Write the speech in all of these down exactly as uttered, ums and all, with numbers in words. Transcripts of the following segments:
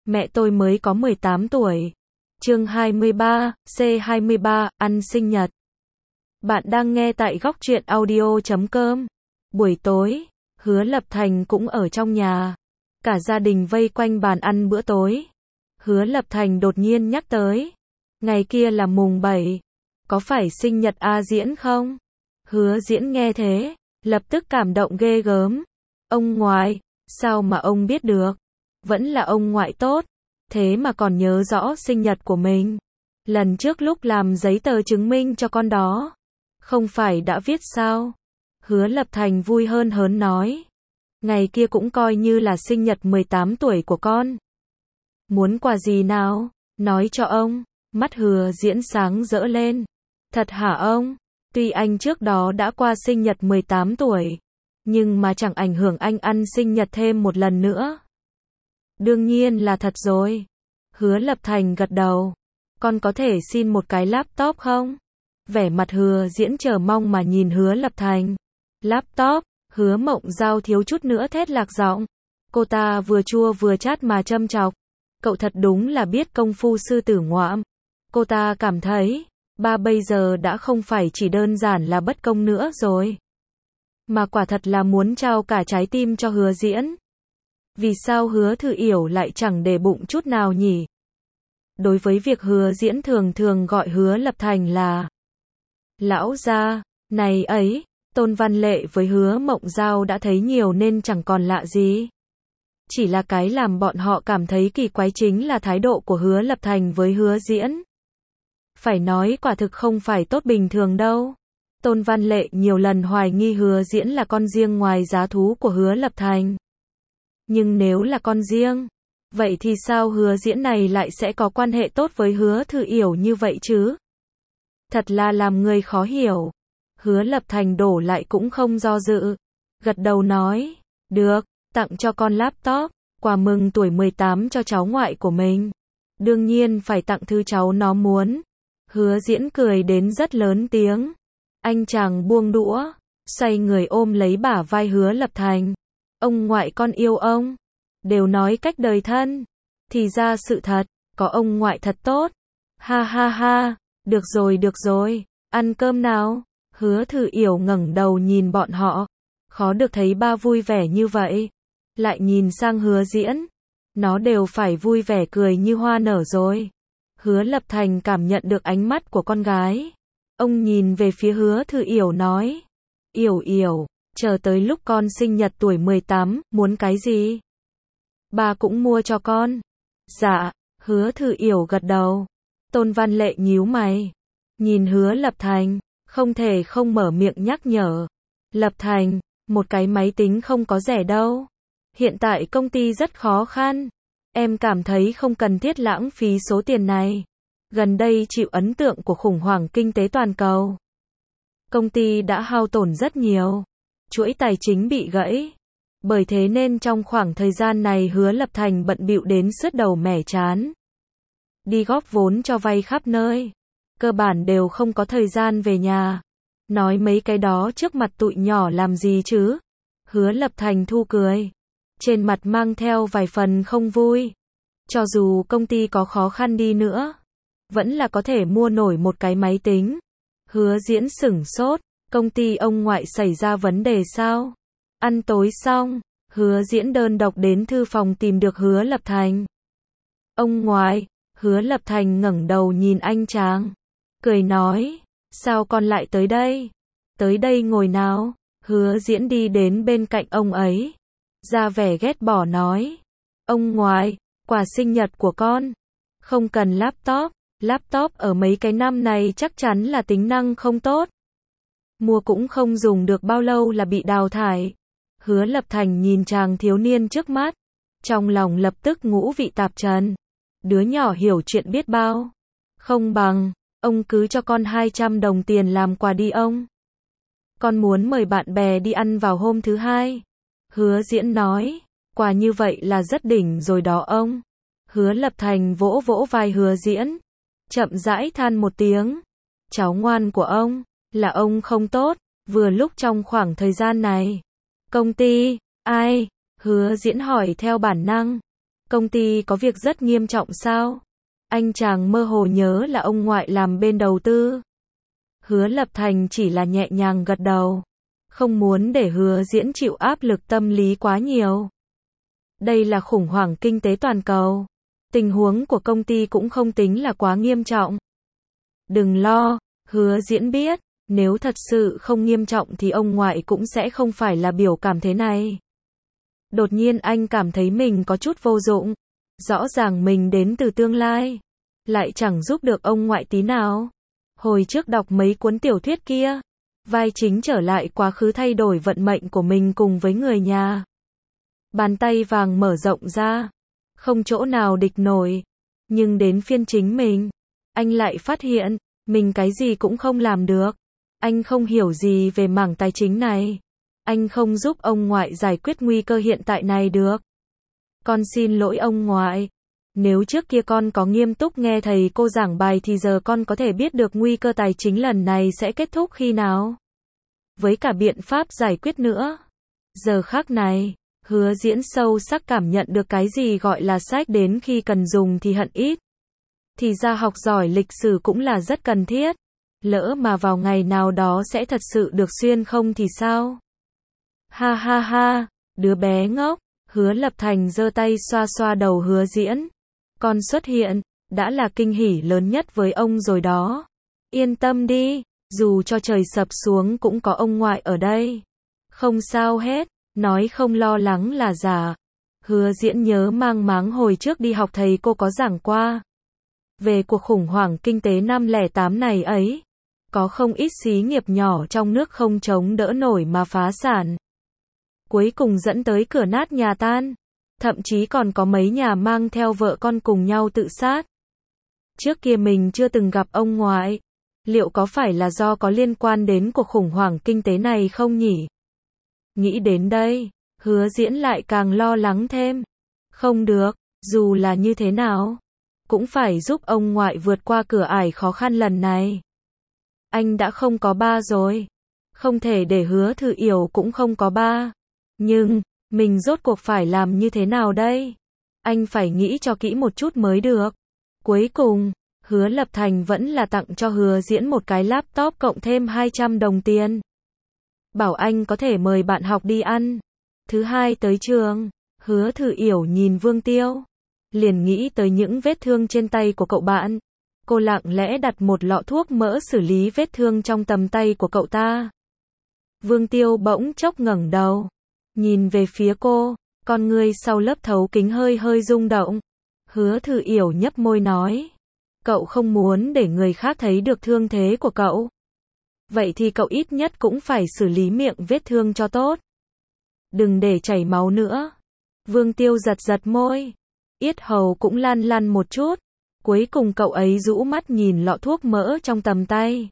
Mẹ tôi mới có mười tám tuổi. Chương hai mươi ba, C hai mươi ba, ăn sinh nhật. Bạn đang nghe tại góc truyện audio chấm com. Buổi tối, Hứa Lập Thành cũng ở trong nhà. Cả gia đình vây quanh bàn ăn bữa tối. Hứa Lập Thành đột nhiên nhắc tới. Ngày kia là mùng bảy. Có phải sinh nhật A Diễn không? Hứa Diễn nghe thế, lập tức cảm động ghê gớm. Ông ngoại, sao mà ông biết được? Vẫn là ông ngoại tốt. Thế mà còn nhớ rõ sinh nhật của mình. Lần trước lúc làm giấy tờ chứng minh cho con đó, không phải đã viết sao? Hứa Lập Thành vui hơn hớn nói. Ngày kia cũng coi như là sinh nhật mười tám tuổi của con. Muốn quà gì nào? Nói cho ông. Mắt Hứa Diễn sáng rỡ lên. Thật hả ông? Tuy anh trước đó đã qua sinh nhật mười tám tuổi, nhưng mà chẳng ảnh hưởng anh ăn sinh nhật thêm một lần nữa. Đương nhiên là thật rồi. Hứa Lập Thành gật đầu. Con có thể xin một cái laptop không? Vẻ mặt Hứa Diễn chờ mong mà nhìn Hứa Lập Thành. Laptop? Hứa Mộng Giao thiếu chút nữa thét lạc giọng. Cô ta vừa chua vừa chát mà châm chọc. Cậu thật đúng là biết công phu sư tử ngoạm. Cô ta cảm thấy, ba bây giờ đã không phải chỉ đơn giản là bất công nữa rồi, mà quả thật là muốn trao cả trái tim cho Hứa Diễn. Vì sao Hứa Thư Yểu lại chẳng để bụng chút nào nhỉ? Đối với việc Hứa Diễn thường thường gọi Hứa Lập Thành là lão gia, này ấy, Tôn Văn Lệ với Hứa Mộng Giao đã thấy nhiều nên chẳng còn lạ gì. Chỉ là cái làm bọn họ cảm thấy kỳ quái chính là thái độ của Hứa Lập Thành với Hứa Diễn. Phải nói quả thực không phải tốt bình thường đâu. Tôn Văn Lệ nhiều lần hoài nghi Hứa Diễn là con riêng ngoài giá thú của Hứa Lập Thành. Nhưng nếu là con riêng, vậy thì sao Hứa Diễn này lại sẽ có quan hệ tốt với Hứa Thư Yểu như vậy chứ? Thật là làm người khó hiểu. Hứa Lập Thành đổ lại cũng không do dự. Gật đầu nói, được, tặng cho con laptop, quà mừng tuổi mười tám cho cháu ngoại của mình. Đương nhiên phải tặng thứ cháu nó muốn. Hứa Diễn cười đến rất lớn tiếng. Anh chàng buông đũa, xoay người ôm lấy bả vai Hứa Lập Thành. Ông ngoại con yêu ông. Đều nói cách đời thân. Thì ra sự thật, có ông ngoại thật tốt. Ha ha ha, được rồi được rồi, ăn cơm nào. Hứa Thư Yểu ngẩng đầu nhìn bọn họ. Khó được thấy ba vui vẻ như vậy. Lại nhìn sang Hứa Diễn. Nó đều phải vui vẻ cười như hoa nở rồi. Hứa Lập Thành cảm nhận được ánh mắt của con gái. Ông nhìn về phía Hứa Thư Yểu nói. Yểu Yểu, chờ tới lúc con sinh nhật tuổi mười tám, muốn cái gì? Bà cũng mua cho con. Dạ, Hứa Thư Yểu gật đầu. Tôn Văn Lệ nhíu mày. Nhìn Hứa Lập Thành, không thể không mở miệng nhắc nhở. Lập Thành, một cái máy tính không có rẻ đâu. Hiện tại công ty rất khó khăn. Em cảm thấy không cần thiết lãng phí số tiền này. Gần đây chịu ấn tượng của khủng hoảng kinh tế toàn cầu. Công ty đã hao tổn rất nhiều. Chuỗi tài chính bị gãy. Bởi thế nên trong khoảng thời gian này Hứa Lập Thành bận bịu đến sứt đầu mẻ trán. Đi góp vốn cho vay khắp nơi. Cơ bản đều không có thời gian về nhà. Nói mấy cái đó trước mặt tụi nhỏ làm gì chứ? Hứa Lập Thành thu cười. Trên mặt mang theo vài phần không vui. Cho dù công ty có khó khăn đi nữa, vẫn là có thể mua nổi một cái máy tính. Hứa Diễn sửng sốt. Công ty ông ngoại xảy ra vấn đề sao? Ăn tối xong, Hứa Diễn đơn độc đến thư phòng tìm được Hứa Lập Thành. Ông ngoại. Hứa Lập Thành ngẩng đầu nhìn anh chàng. Cười nói. Sao con lại tới đây? Tới đây ngồi nào. Hứa Diễn đi đến bên cạnh ông ấy. Ra vẻ ghét bỏ nói. Ông ngoại, quà sinh nhật của con. Không cần laptop. Laptop ở mấy cái năm này chắc chắn là tính năng không tốt. Mua cũng không dùng được bao lâu là bị đào thải. Hứa Lập Thành nhìn chàng thiếu niên trước mắt. Trong lòng lập tức ngũ vị tạp trần. Đứa nhỏ hiểu chuyện biết bao. Không bằng, ông cứ cho con hai trăm đồng tiền làm quà đi ông. Con muốn mời bạn bè đi ăn vào hôm thứ hai. Hứa Diễn nói. Quà như vậy là rất đỉnh rồi đó ông. Hứa Lập Thành vỗ vỗ vai Hứa Diễn. Chậm rãi than một tiếng. Cháu ngoan của ông, là ông không tốt. Vừa lúc trong khoảng thời gian này. Công ty, ai? Hứa Diễn hỏi theo bản năng. Công ty có việc rất nghiêm trọng sao? Anh chàng mơ hồ nhớ là ông ngoại làm bên đầu tư. Hứa Lập Thành chỉ là nhẹ nhàng gật đầu. Không muốn để Hứa Diễn chịu áp lực tâm lý quá nhiều. Đây là khủng hoảng kinh tế toàn cầu. Tình huống của công ty cũng không tính là quá nghiêm trọng. Đừng lo, Hứa Diễn biết, nếu thật sự không nghiêm trọng thì ông ngoại cũng sẽ không phải là biểu cảm thế này. Đột nhiên anh cảm thấy mình có chút vô dụng. Rõ ràng mình đến từ tương lai, lại chẳng giúp được ông ngoại tí nào. Hồi trước đọc mấy cuốn tiểu thuyết kia, vai chính trở lại quá khứ thay đổi vận mệnh của mình cùng với người nhà. Bàn tay vàng mở rộng ra, không chỗ nào địch nổi. Nhưng đến phiên chính mình, anh lại phát hiện, mình cái gì cũng không làm được. Anh không hiểu gì về mảng tài chính này. Anh không giúp ông ngoại giải quyết nguy cơ hiện tại này được. Con xin lỗi ông ngoại. Nếu trước kia con có nghiêm túc nghe thầy cô giảng bài thì giờ con có thể biết được nguy cơ tài chính lần này sẽ kết thúc khi nào. Với cả biện pháp giải quyết nữa. Giờ khắc này, Hứa Diễn sâu sắc cảm nhận được cái gì gọi là sách đến khi cần dùng thì hận ít. Thì ra học giỏi lịch sử cũng là rất cần thiết. Lỡ mà vào ngày nào đó sẽ thật sự được xuyên không thì sao? Ha ha ha, đứa bé ngốc. Hứa Lập Thành giơ tay xoa xoa đầu Hứa Diễn. Con xuất hiện, đã là kinh hỉ lớn nhất với ông rồi đó. Yên tâm đi, dù cho trời sập xuống cũng có ông ngoại ở đây. Không sao hết, nói không lo lắng là giả. Hứa Diễn nhớ mang máng hồi trước đi học thầy cô có giảng qua. Về cuộc khủng hoảng kinh tế năm lẻ tám này ấy. Có không ít xí nghiệp nhỏ trong nước không chống đỡ nổi mà phá sản. Cuối cùng dẫn tới cửa nát nhà tan. Thậm chí còn có mấy nhà mang theo vợ con cùng nhau tự sát. Trước kia mình chưa từng gặp ông ngoại. Liệu có phải là do có liên quan đến cuộc khủng hoảng kinh tế này không nhỉ? Nghĩ đến đây, Hứa Diễn lại càng lo lắng thêm. Không được, dù là như thế nào, cũng phải giúp ông ngoại vượt qua cửa ải khó khăn lần này. Anh đã không có ba rồi. Không thể để Hứa Thư Yểu cũng không có ba. Nhưng, mình rốt cuộc phải làm như thế nào đây? Anh phải nghĩ cho kỹ một chút mới được. Cuối cùng, Hứa Lập Thành vẫn là tặng cho Hứa Diễn một cái laptop cộng thêm hai trăm đồng tiền. Bảo anh có thể mời bạn học đi ăn. Thứ hai tới trường, Hứa Thư Yểu nhìn Vương Tiêu. Liền nghĩ tới những vết thương trên tay của cậu bạn. Cô lặng lẽ đặt một lọ thuốc mỡ xử lý vết thương trong tầm tay của cậu ta. Vương Tiêu bỗng chốc ngẩng đầu. Nhìn về phía cô, con ngươi sau lớp thấu kính hơi hơi rung động. Hứa Thư Yểu nhấp môi nói. Cậu không muốn để người khác thấy được thương thế của cậu. Vậy thì cậu ít nhất cũng phải xử lý miệng vết thương cho tốt. Đừng để chảy máu nữa. Vương Tiêu giật giật môi. Yết hầu cũng lăn lăn một chút. Cuối cùng cậu ấy rũ mắt nhìn lọ thuốc mỡ trong tầm tay.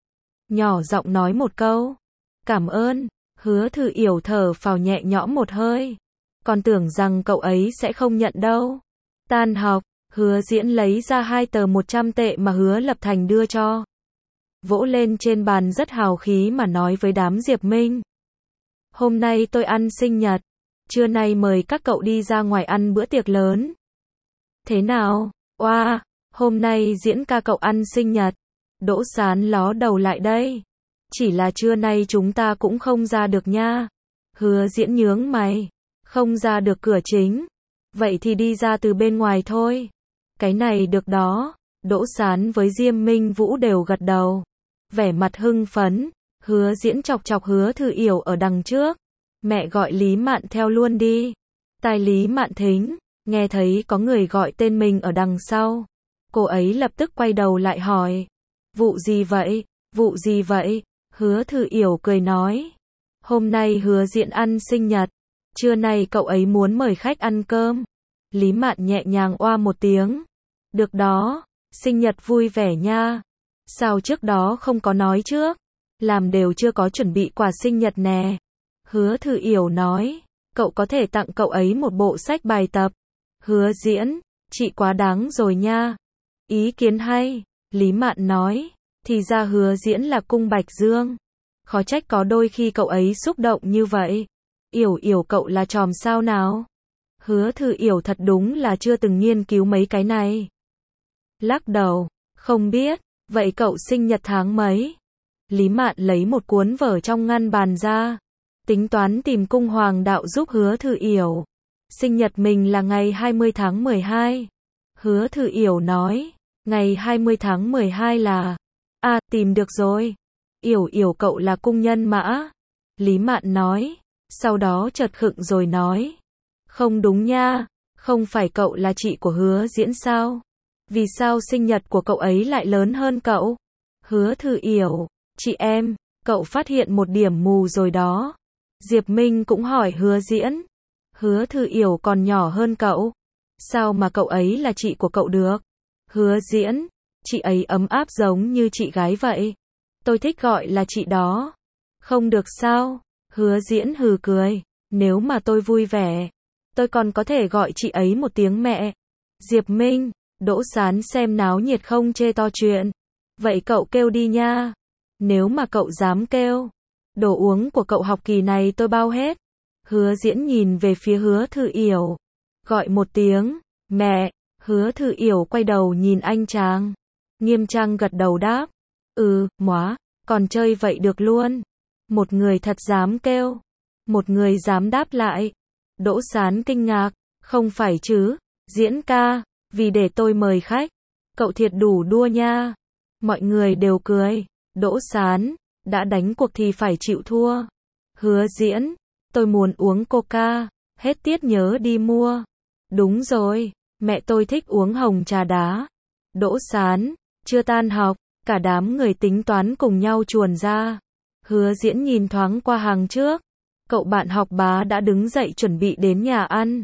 Nhỏ giọng nói một câu. Cảm ơn. Hứa Thư Yểu thở phào nhẹ nhõm một hơi. Còn tưởng rằng cậu ấy sẽ không nhận đâu. Tan học, Hứa Diễn lấy ra hai tờ một trăm tệ mà Hứa Lập Thành đưa cho. Vỗ lên trên bàn rất hào khí mà nói với đám Diệp Minh. Hôm nay tôi ăn sinh nhật. Trưa nay mời các cậu đi ra ngoài ăn bữa tiệc lớn. Thế nào? Oa, wow, hôm nay Diễn ca cậu ăn sinh nhật. Đỗ Sán ló đầu lại đây. Chỉ là trưa nay chúng ta cũng không ra được nha. Hứa Diễn nhướng mày. Không ra được cửa chính. Vậy thì đi ra từ bên ngoài thôi. Cái này được đó. Đỗ Sán với Diêm Minh Vũ đều gật đầu. Vẻ mặt hưng phấn. Hứa Diễn chọc chọc Hứa Thư Yểu ở đằng trước. Mẹ gọi Lý Mạn theo luôn đi. Tai Lý Mạn thính. Nghe thấy có người gọi tên mình ở đằng sau. Cô ấy lập tức quay đầu lại hỏi. Vụ gì vậy? Vụ gì vậy? Hứa Thư Yểu cười nói. Hôm nay Hứa Diễn ăn sinh nhật. Trưa nay cậu ấy muốn mời khách ăn cơm. Lý Mạn nhẹ nhàng oa một tiếng. Được đó, sinh nhật vui vẻ nha. Sao trước đó không có nói trước? Làm đều chưa có chuẩn bị quà sinh nhật nè. Hứa Thư Yểu nói. Cậu có thể tặng cậu ấy một bộ sách bài tập. Hứa Diễn, chị quá đáng rồi nha. Ý kiến hay. Lý Mạn nói. Thì ra Hứa Diễn là cung Bạch Dương. Khó trách có đôi khi cậu ấy xúc động như vậy. Yểu Yểu cậu là tròm sao nào? Hứa Thư Yểu thật đúng là chưa từng nghiên cứu mấy cái này. Lắc đầu, không biết, vậy cậu sinh nhật tháng mấy? Lý Mạn lấy một cuốn vở trong ngăn bàn ra, tính toán tìm cung hoàng đạo giúp Hứa Thư Yểu. Sinh nhật mình là ngày hai mươi tháng mười hai. Hứa Thư Yểu nói, ngày hai mươi tháng mười hai là... À, tìm được rồi. Yểu Yểu cậu là cung nhân mã. Lý Mạn nói, sau đó chợt khựng rồi nói. Không đúng nha, không phải cậu là chị của Hứa Diễn sao? Vì sao sinh nhật của cậu ấy lại lớn hơn cậu? Hứa Thư Yểu, chị em, cậu phát hiện một điểm mù rồi đó. Diệp Minh cũng hỏi Hứa Diễn. Hứa Thư Yểu còn nhỏ hơn cậu. Sao mà cậu ấy là chị của cậu được? Hứa Diễn, chị ấy ấm áp giống như chị gái vậy. Tôi thích gọi là chị đó. Không được sao? Hứa Diễn hừ cười. Nếu mà tôi vui vẻ, tôi còn có thể gọi chị ấy một tiếng mẹ. Diệp Minh, Đỗ Sán xem náo nhiệt không chê to chuyện. Vậy cậu kêu đi nha. Nếu mà cậu dám kêu, đồ uống của cậu học kỳ này tôi bao hết. Hứa Diễn nhìn về phía Hứa Thư Yểu. Gọi một tiếng, mẹ. Hứa Thư Yểu quay đầu nhìn anh chàng. Nghiêm trang gật đầu đáp. Ừ, móa, còn chơi vậy được luôn. Một người thật dám kêu. Một người dám đáp lại. Đỗ Sán kinh ngạc. Không phải chứ, Diễn ca, vì để tôi mời khách. Cậu thiệt đủ đua nha. Mọi người đều cười. Đỗ Sán, đã đánh cuộc thì phải chịu thua. Hứa Diễn, tôi muốn uống coca, hết tiết nhớ đi mua. Đúng rồi, mẹ tôi thích uống hồng trà đá. Đỗ Sán, chưa tan học, cả đám người tính toán cùng nhau chuồn ra. Hứa Diễn nhìn thoáng qua hàng trước. Cậu bạn học bá đã đứng dậy chuẩn bị đến nhà ăn.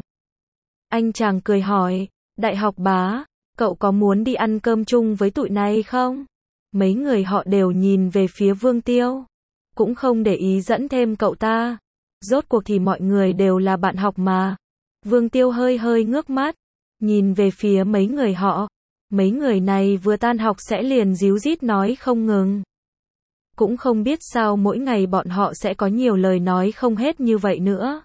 Anh chàng cười hỏi, đại học bá, cậu có muốn đi ăn cơm chung với tụi này không? Mấy người họ đều nhìn về phía Vương Tiêu. Cũng không để ý dẫn thêm cậu ta. Rốt cuộc thì mọi người đều là bạn học mà. Vương Tiêu hơi hơi ngước mắt. Nhìn về phía mấy người họ. Mấy người này vừa tan học sẽ liền díu dít nói không ngừng. Cũng không biết sao mỗi ngày bọn họ sẽ có nhiều lời nói không hết như vậy nữa.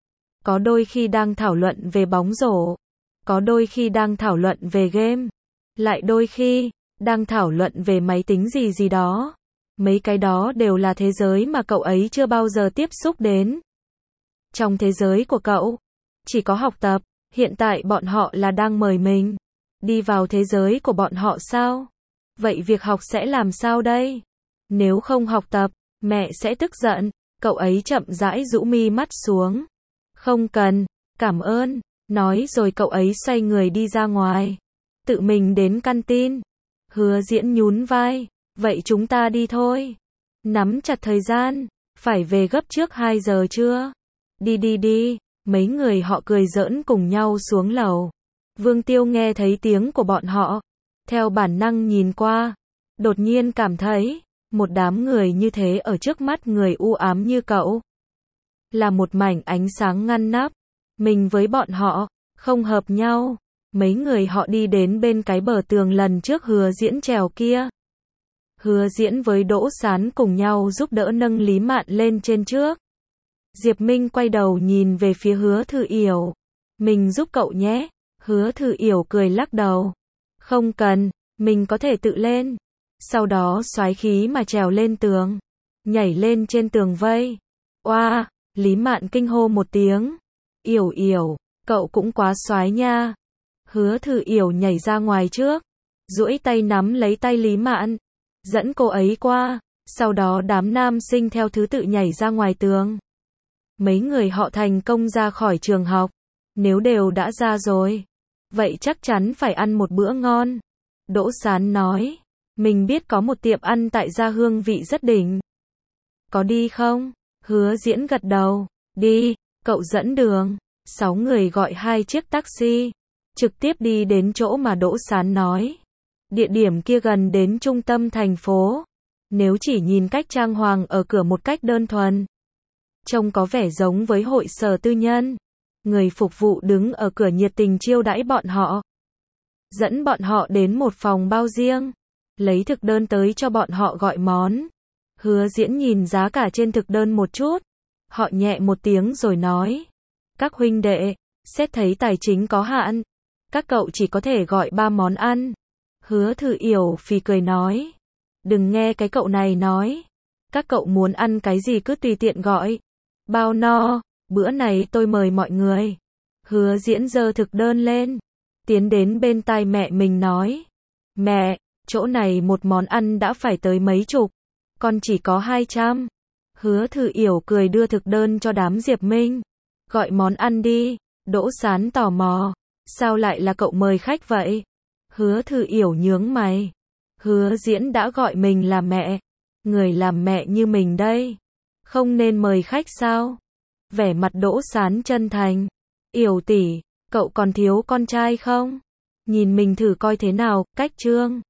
Có đôi khi đang thảo luận về bóng rổ. Có đôi khi đang thảo luận về game. Lại đôi khi đang thảo luận về máy tính gì gì đó. Mấy cái đó đều là thế giới mà cậu ấy chưa bao giờ tiếp xúc đến. Trong thế giới của cậu, chỉ có học tập. Hiện tại bọn họ là đang mời mình đi vào thế giới của bọn họ sao? Vậy việc học sẽ làm sao đây? Nếu không học tập, mẹ sẽ tức giận. Cậu ấy chậm rãi rũ mi mắt xuống. Không cần, cảm ơn. Nói rồi cậu ấy xoay người đi ra ngoài. Tự mình đến canteen. Hứa Diễn nhún vai. Vậy chúng ta đi thôi. Nắm chặt thời gian. Phải về gấp trước hai giờ chưa? Đi đi đi. Mấy người họ cười giỡn cùng nhau xuống lầu. Vương Tiêu nghe thấy tiếng của bọn họ. Theo bản năng nhìn qua. Đột nhiên cảm thấy. Một đám người như thế ở trước mắt người u ám như cậu. Là một mảnh ánh sáng ngăn nắp. Mình với bọn họ. Không hợp nhau. Mấy người họ đi đến bên cái bờ tường lần trước Hứa Diễn trèo kia. Hứa Diễn với Đỗ Sán cùng nhau giúp đỡ nâng Lý Mạn lên trên trước. Diệp Minh quay đầu nhìn về phía Hứa Thư Yểu. Mình giúp cậu nhé. Hứa Thư Yểu cười lắc đầu. Không cần, mình có thể tự lên. Sau đó xoái khí mà trèo lên tường. Nhảy lên trên tường vây. Oa, wow, Lý Mạn kinh hô một tiếng. Yểu Yểu, cậu cũng quá xoái nha. Hứa Thư Yểu nhảy ra ngoài trước. Duỗi tay nắm lấy tay Lý Mạn. Dẫn cô ấy qua. Sau đó đám nam sinh theo thứ tự nhảy ra ngoài tường. Mấy người họ thành công ra khỏi trường học. Nếu đều đã ra rồi, vậy chắc chắn phải ăn một bữa ngon. Đỗ Sán nói. Mình biết có một tiệm ăn tại Gia hương vị rất đỉnh. Có đi không? Hứa Diễn gật đầu. Đi, cậu dẫn đường. Sáu người gọi hai chiếc taxi. Trực tiếp đi đến chỗ mà Đỗ Sán nói. Địa điểm kia gần đến trung tâm thành phố. Nếu chỉ nhìn cách trang hoàng ở cửa một cách đơn thuần, trông có vẻ giống với hội sở tư nhân. Người phục vụ đứng ở cửa nhiệt tình chiêu đãi bọn họ. Dẫn bọn họ đến một phòng bao riêng. Lấy thực đơn tới cho bọn họ gọi món. Hứa Diễn nhìn giá cả trên thực đơn một chút. Họ nhẹ một tiếng rồi nói. Các huynh đệ, Xét thấy tài chính có hạn, các cậu chỉ có thể gọi ba món ăn. Hứa Thư Yểu phì cười nói. Đừng nghe cái cậu này nói. Các cậu muốn ăn cái gì cứ tùy tiện gọi. Bao no, bữa này tôi mời mọi người. Hứa Diễn giơ thực đơn lên. Tiến đến bên tai mẹ mình nói. Mẹ, chỗ này một món ăn đã phải tới mấy chục. Con chỉ có hai trăm. Hứa Thư Yểu cười đưa thực đơn cho đám Diệp Minh. Gọi món ăn đi. Đỗ Sán tò mò. Sao lại là cậu mời khách vậy? Hứa Thư Yểu nhướng mày. Hứa Diễn đã gọi mình là mẹ. Người làm mẹ như mình đây. Không nên mời khách sao? Vẻ mặt Đỗ Sán chân thành. Yểu tỷ, cậu còn thiếu con trai không? Nhìn mình thử coi thế nào, cách Trương.